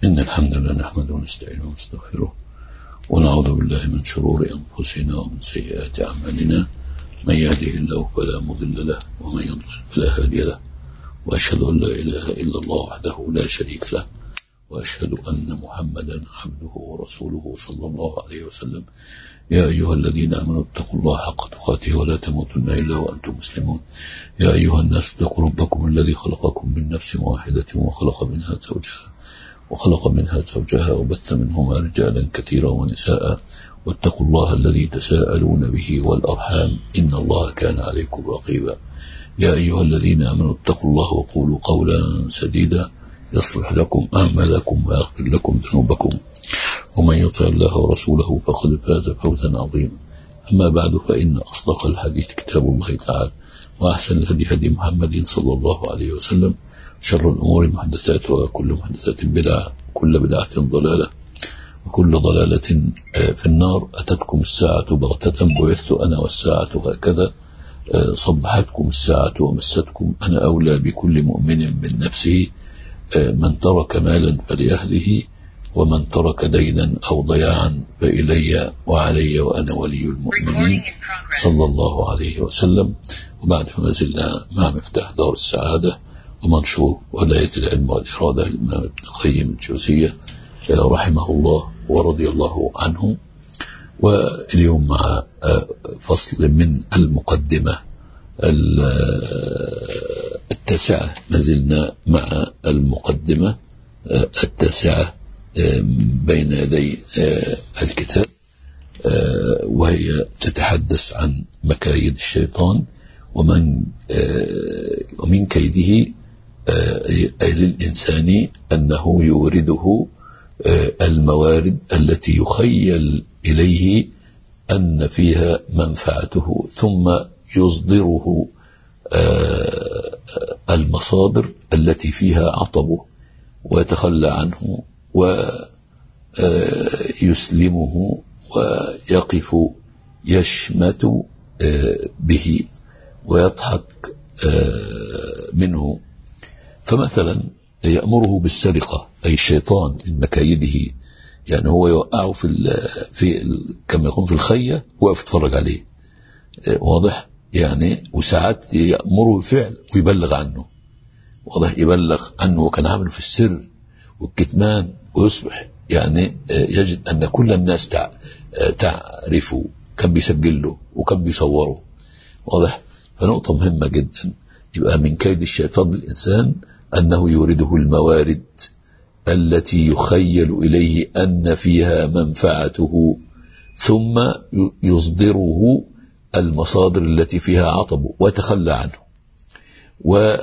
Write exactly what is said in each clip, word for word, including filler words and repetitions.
إن الحمد لله نحمده ونستعينه ونستغفره ونعوذ بالله من شرور أنفسنا ومن سيئات أعمالنا. من يهده الله فلا مضل له ومن يضلل فلا هادي له، وأشهد أن لا إله إلا الله وحده لا شريك له، وأشهد أن محمدا عبده ورسوله صلى الله عليه وسلم. يا أيها الذين آمنوا اتقوا الله حق تقاته ولا تموتن إلا وأنتم مسلمون. يا أيها الناس اتقوا ربكم الذي خلقكم من نفس واحدة وخلق منها زوجها وخلق منها زوجها وبث منهما رجالا كثيرا ونساء، واتقوا الله الذي تساءلون به والأرحام إن الله كان عليكم رقيبا. يا أيها الذين آمنوا اتقوا الله وقولوا قولا سديدا يصلح لكم أعمالكم ويغفر لكم ذنوبكم، ومن يطع الله ورسوله فقد فاز فوزا عظيما. أما بعد، فإن أصدق الحديث كتاب الله تعالى، وأحسن الهدي هدي محمد صلى الله عليه وسلم، شر الأمور محدثاتها وكل محدثة بدعة وكل بدعة ضلالة وكل ضلالة في النار. أتتكم الساعة بغتة بعثت أنا والساعة هكذا، صبحتكم الساعة ومستكم. أنا أولى بكل مؤمن من نفسه، من ترك مالا فليهله، ومن ترك دينا أو ضياعا فإلي وعلي وأنا ولي المؤمنين صلى الله عليه وسلم. وبعد، فما زلنا مع مفتاح دار السعادة ومنشور ولاية العلم والإرادة للإمام ابن القيم الجوزية رحمه الله ورضي الله عنه. واليوم مع فصل من المقدمة التاسعة، ما زلنا مع المقدمة التاسعة بين يدي الكتاب، وهي تتحدث عن مكايد الشيطان ومن ومن كيده للإنسان أنه يورده الموارد التي يخيل إليه أن فيها منفعته، ثم يصدره المصادر التي فيها عطبه ويتخلى عنه ويسلمه ويقف يشمت به ويضحك منه. فمثلا يأمره بالسرقة، أي الشيطان من مكايده، يعني هو يوقعه في في كما يكون في الخية وقف يتفرج عليه، واضح يعني. وساعات يأمره بالفعل ويبلغ عنه، واضح، يبلغ عنه وكان عامله في السر والكتمان، ويصبح يعني يجد أن كل الناس تعرفه، كان بيسجل له وكان بيصوره، واضح. فنقطة مهمة جدا، يبقى من كيد الشيطان للإنسان أنه يورده الموارد التي يخيل إليه أن فيها منفعته، ثم يصدره المصادر التي فيها عطب ويتخلى عنه و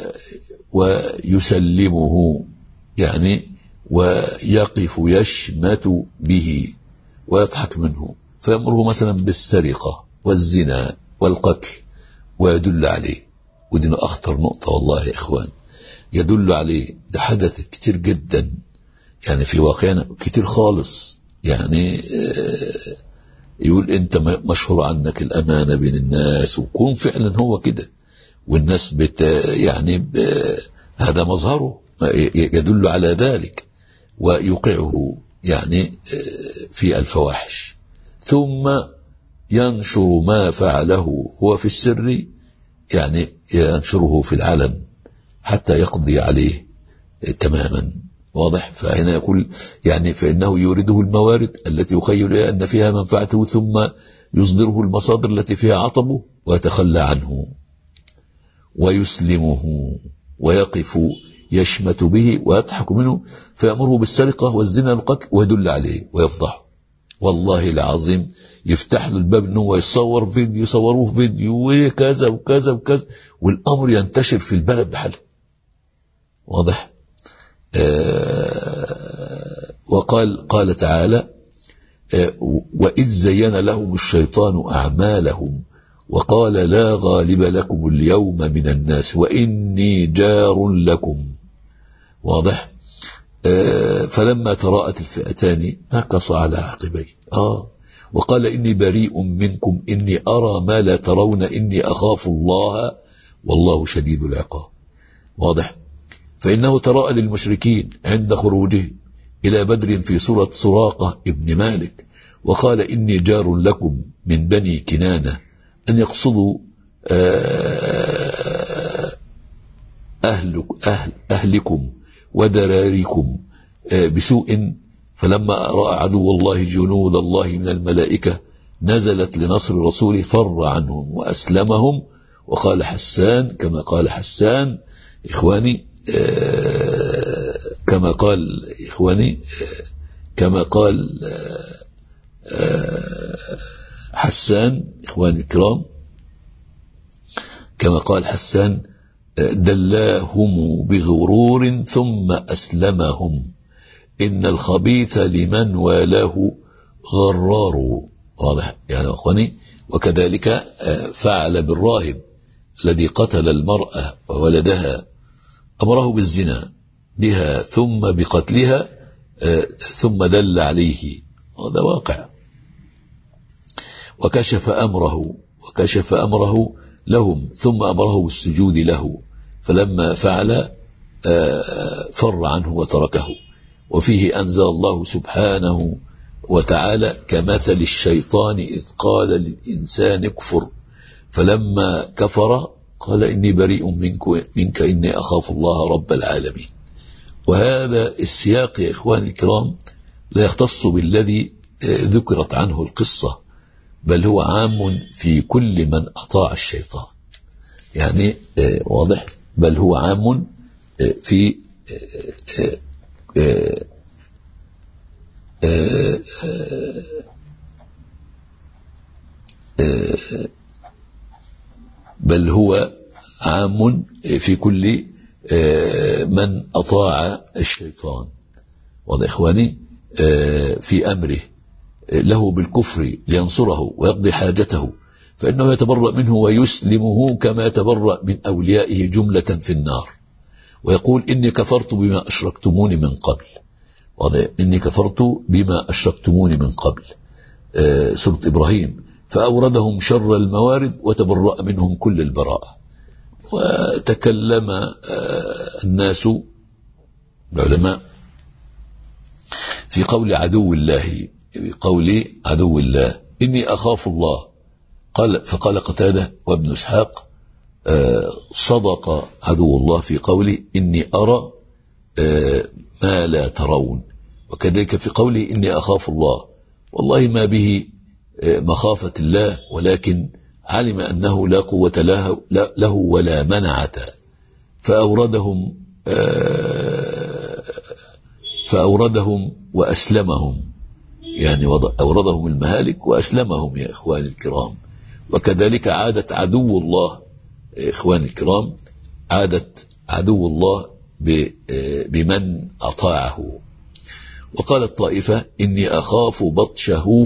ويسلمه، يعني ويقف يشمت به ويضحك منه. فيأمره مثلا بالسرقة والزنا والقتل ويدل عليه، ودي أخطر نقطة والله يا إخوان، يدل عليه. ده حدثت كتير جدا يعني في واقعنا، كتير خالص يعني. يقول أنت مشهور عنك الأمانة بين الناس، وكون فعلا هو كده، والناس بت يعني هذا مظهره يدل على ذلك، ويوقعه يعني في الفواحش، ثم ينشر ما فعله هو في السر، يعني ينشره في العلن حتى يقضي عليه تماما، واضح. فهنا يقول يعني فإنه يورده الموارد التي يخيل إليه أن فيها منفعته، ثم يصدره المصادر التي فيها عطبه ويتخلى عنه ويسلمه ويقف يشمت به ويضحك منه. فيأمره بالسرقة والزنا والقتل ويدل عليه ويفضحه. والله العظيم يفتح له الباب انه هو يصور فيديو، يصوروه في فيديو وكذا وكذا وكذا، والامر ينتشر في البلد بحاله، واضح. آه وقال قال تعالى: آه وإذ زين لهم الشيطان أعمالهم وقال لا غالب لكم اليوم من الناس وإني جار لكم، واضح. آه فلما تراءت الفئتان نكص على عقبيه آه وقال إني بريء منكم إني أرى ما لا ترون إني أخاف الله والله شديد العقاب، واضح. فإنه تراءى للمشركين عند خروجه إلى بدر في سورة سراقة ابن مالك وقال إني جار لكم من بني كنانة، أن يقصدوا أهل أهل أهلكم ودراركم بسوء، فلما رأى عدو الله جنود الله من الملائكة نزلت لنصر رسوله فر عنهم وأسلمهم. وقال حسان كما قال حسان إخواني آه كما قال إخواني آه كما قال آه آه حسان إخواني الكرام كما قال حسان آه دلاهم بغرور ثم أسلمهم، إن الخبيث لمن والاه غرار. واضح يعني إخواني. وكذلك آه فعل بالراهب الذي قتل المرأة وولدها، أمره بالزنا بها ثم بقتلها ثم دل عليه، هذا واقع. وكشف أمره وكشف أمره لهم ثم أمره بالسجود له، فلما فعل فر عنه وتركه. وفيه أنزل الله سبحانه وتعالى كمثل الشيطان إذ قال للإنسان اكفر فلما كفر قال إني بريء منك, منك إني أخاف الله رب العالمين. وهذا السياق يا إخواني الكرام لا يختص بالذي ذكرت عنه القصة، بل هو عام في كل من أطاع الشيطان. يعني واضح، بل هو عام في بل هو عام في كل من أطاع الشيطان. واضح إخواني، في أمره له بالكفر لينصره ويقضي حاجته، فإنه يتبرأ منه ويسلمه كما يتبرأ من أوليائه جملة في النار، ويقول إني كفرت بما أشركتموني من قبل. واضح، إني كفرت بما أشركتموني من قبل، سورة إبراهيم. فأوردهم شر الموارد وتبرأ منهم كل البراءة. وتكلم الناس العلماء في قول عدو الله في قول عدو الله إني أخاف الله، قال فقال قتادة وابن إسحاق صدق عدو الله في قولي إني أرى ما لا ترون. وكذلك في قولي إني أخاف الله، والله ما به مخافة الله، ولكن علم أنه لا قوة له, له ولا منعة، فأوردهم فأوردهم وأسلمهم، يعني أوردهم المهالك وأسلمهم يا إخواني الكرام. وكذلك عادت عدو الله إخواني الكرام، عادت عدو الله بمن أطاعه. وقال الطائفة إني أخاف بطشه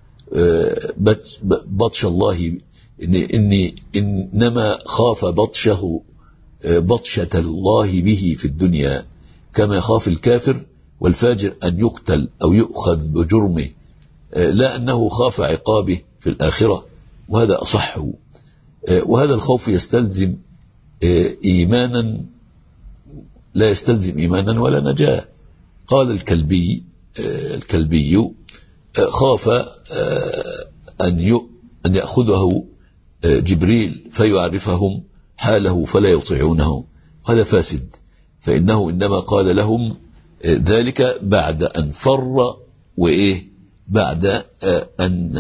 بطش الله، إني, إني إنما خاف بطشه بطشة الله به في الدنيا، كما يخاف الكافر والفاجر أن يقتل أو يؤخذ بجرمه، لا أنه خاف عقابه في الآخرة، وهذا أصح. وهذا الخوف يستلزم إيمانا، لا يستلزم إيمانا ولا نجاة. قال الكلبي الكلبي خاف أن أن يأخذه جبريل فيعرفهم حاله فلا يطيعونه، هذا فاسد، فإنه إنما قال لهم ذلك بعد أن فر، وإيه بعد أن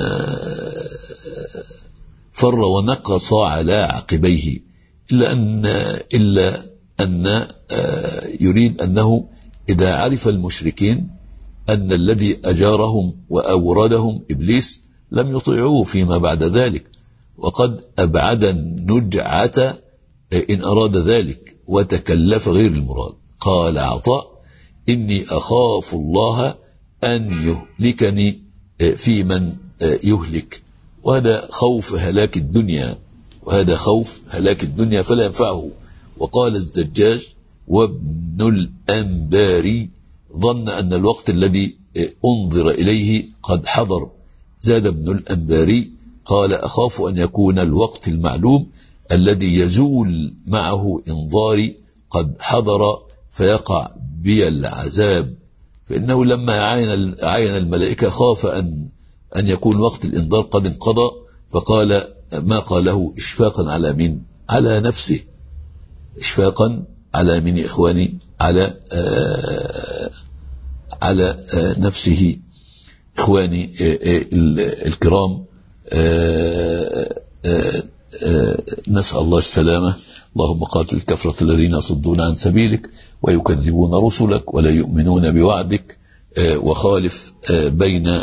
فر ونقص على عقبيه، إلا أن إلا أن يريد أنه إذا عرف المشركين أن الذي أجارهم وأوردهم إبليس لم يطيعوه فيما بعد ذلك، وقد أبعد النجعة إن أراد ذلك وتكلف غير المراد. قال عطاء إني أخاف الله أن يهلكني في من يهلك، وهذا خوف هلاك الدنيا، وهذا خوف هلاك الدنيا فلا ينفعه. وقال الزجاج وابن الأنباري ظن أن الوقت الذي أنظر إليه قد حضر. زاد ابن الأنباري قال أخاف أن يكون الوقت المعلوم الذي يزول معه إنظاري قد حضر فيقع بي العذاب، فإنه لما عاين عاين الملائكة خاف أن أن يكون وقت الإنذار قد انقضى، فقال ما قاله إشفاقا على مين؟ على نفسه، إشفاقا على من إخواني؟ على آه على آه نفسه. إخواني آه آه الكرام، آه آه آه نسأل الله السلامة. اللهم قاتل الكفرة الذين يصدون عن سبيلك ويكذبون رسلك ولا يؤمنون بوعدك، آه وخالف آه بين آه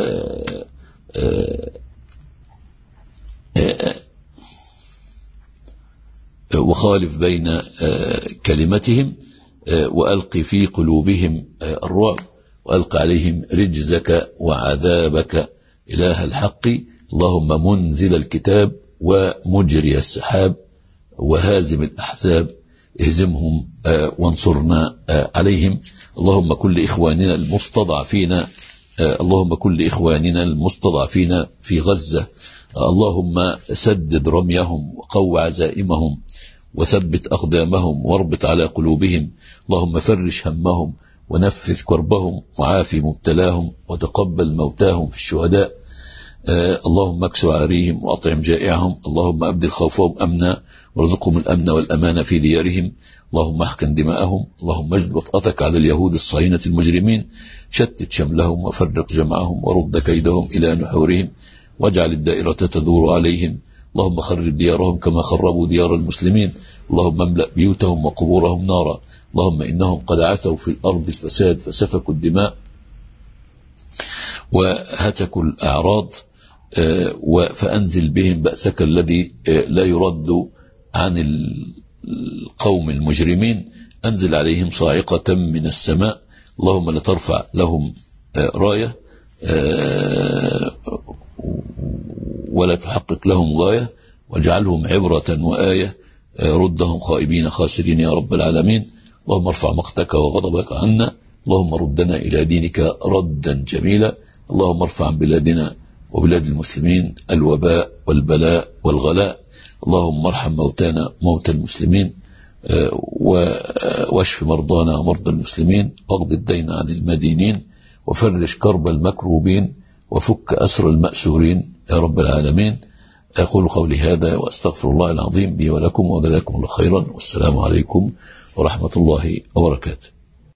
آه آه وخالف بين آه كلمتهم، آه وألقي في قلوبهم آه الرعب، وألقى عليهم رجزك وعذابك إله الحق. اللهم منزل الكتاب ومجري السحاب وهازم الأحزاب، اهزمهم آه وانصرنا آه عليهم. اللهم كل إخواننا المستضعفين، آه اللهم كل إخواننا المستضعفين في غزة، آه اللهم سدد رميهم وقو عزائمهم وثبت أقدامهم واربط على قلوبهم. اللهم فرش همهم ونفذ كربهم وعافي مبتلاهم وتقبل موتاهم في الشهداء. آه اللهم اكسو عاريهم وأطعم جائعهم. اللهم أبدل خوفهم أمنا وارزقهم الأمن والأمان في ديارهم. اللهم احقن دماءهم. اللهم اجد وطأتك على اليهود الصهاينة المجرمين، شتت شملهم وفرق جمعهم ورد كيدهم إلى نحورهم، واجعل الدائرة تدور عليهم. اللهم خرب ديارهم كما خربوا ديار المسلمين. اللهم املأ بيوتهم وقبورهم نارا. اللهم إنهم قد عثوا في الأرض الفساد فسفكوا الدماء وهتكوا الأعراض، فأنزل بهم بأسك الذي لا يرد عن القوم المجرمين. أنزل عليهم صاعقة من السماء. اللهم لا ترفع لهم راية ولا تحقق لهم غاية، واجعلهم عبرة وآية، ردهم خائبين خاسرين يا رب العالمين. اللهم ارفع مقتك وغضبك عنا. اللهم ردنا إلى دينك ردا جميلا. اللهم ارفع عن بلادنا وبلاد المسلمين الوباء والبلاء والغلاء. اللهم ارحم موتانا موتى المسلمين، واشف مرضانا ومرضى المسلمين، واقض الدين عن المدينين، وفرج كرب المكروبين، وفك أسر المأسورين يا رب العالمين. أقول قولي هذا وأستغفر الله العظيم لي ولكم وجزاكم الله خيرا، والسلام عليكم ورحمة الله وبركاته.